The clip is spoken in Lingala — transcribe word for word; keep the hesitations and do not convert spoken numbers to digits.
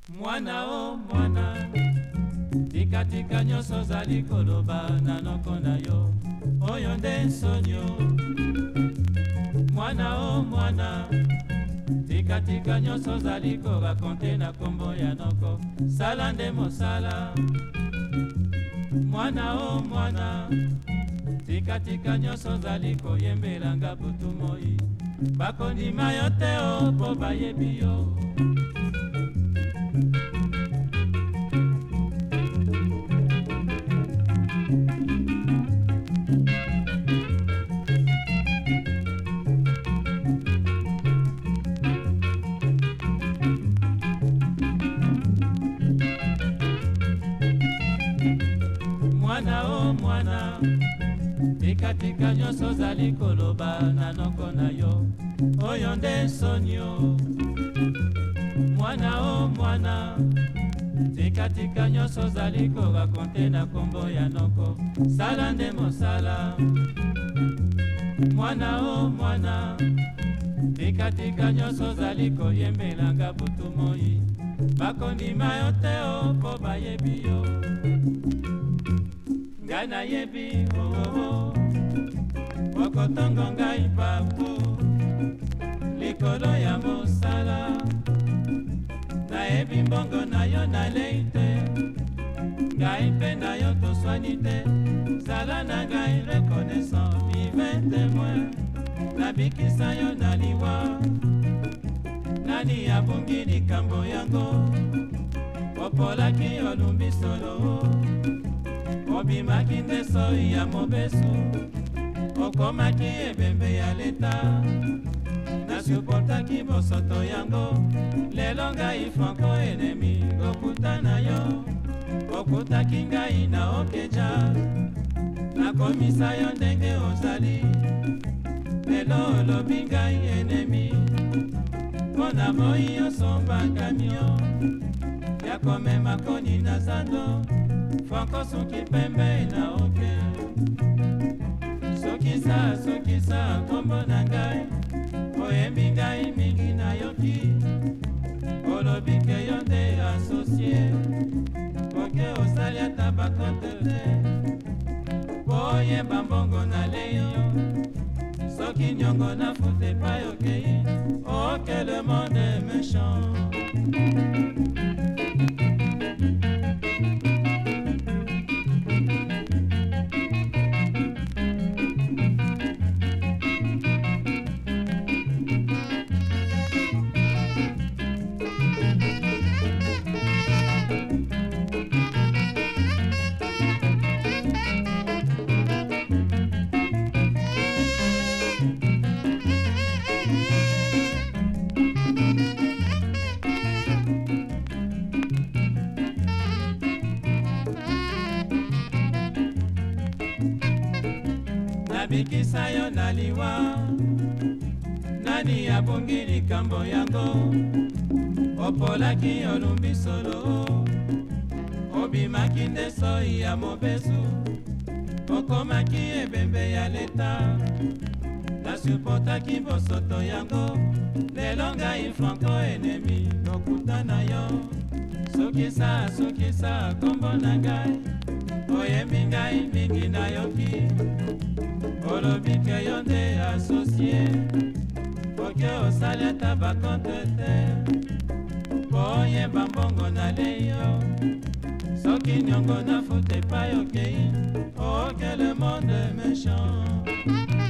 Mwana o mwana, tika tika nyonso ozali koloba na noko na yo, oyo nde nsonio. Mwana o mwana, tika tika nyonso ozali korakonte na kombo ya noko, sala nde mosala. Mwana o mwana, tika tika nyonso ozali koyembelanga butu moi, bakondima yo te o po bayebi yo. Mwana o mwana, tika tika nyonso ozali koloba na noko na yo, oyo nde nsonio. Mwana o mwana, tika tika nyonso ozali korakonte na kombo ya noko, sala nde mosala. Mwana o mwana, tika tika nyonso ozali koyembelanga butu moi, bakondima yo te o po bayebi yo. Ngai nayebi oo, okotongo ngai papu likolo ya mosala. Nayebi mbongo na yo nalei te, ngai mpe na yo toswani te. Zala na ngai reconnaissant, vive témoin, nabikisa yo na liwa. Nani abungi likambo yango, opolaki olumbi solo. Obimaki nde soi ya mobesu, okomaki ebembe ya leta. Nasuportaki bosoto yango, lelo ngai franco enemi. Okuta na yo, okutaki ngai na okeja. Nakomisa yo ndenge ozali, lelo olobi ngai enemi. Mpona moi osomba kamio, ya komema koni na zando. Franco soki pembe na oke, sokisa sokisa kombo na ngai, oyembi ngai mingi na yoki. Olobi ke yo nde asocie, oke osali ata bakonte te. Boyemba mbongo na leyo, soki nyongo na fute pa yokei. Oh que le monde est méchant. Nabikisa yo na liwa, nani abungi likambo yango, opolaki olumbi solo. Obimaki nde soi ya mobesu, okomaki ebembe ya leta. Nasuportaki bosoto yango, lelo ngai franco enemi. Okuta na yo, sokisa sokisa kombo na ngai, oyembi ngai mingi na yoki. Olobi ke yo nde asocie, oke osali ata bakonte te. Boyemba mbongo na leyo, soki nyongo na fute pa yokei. Oh que le monde est méchant.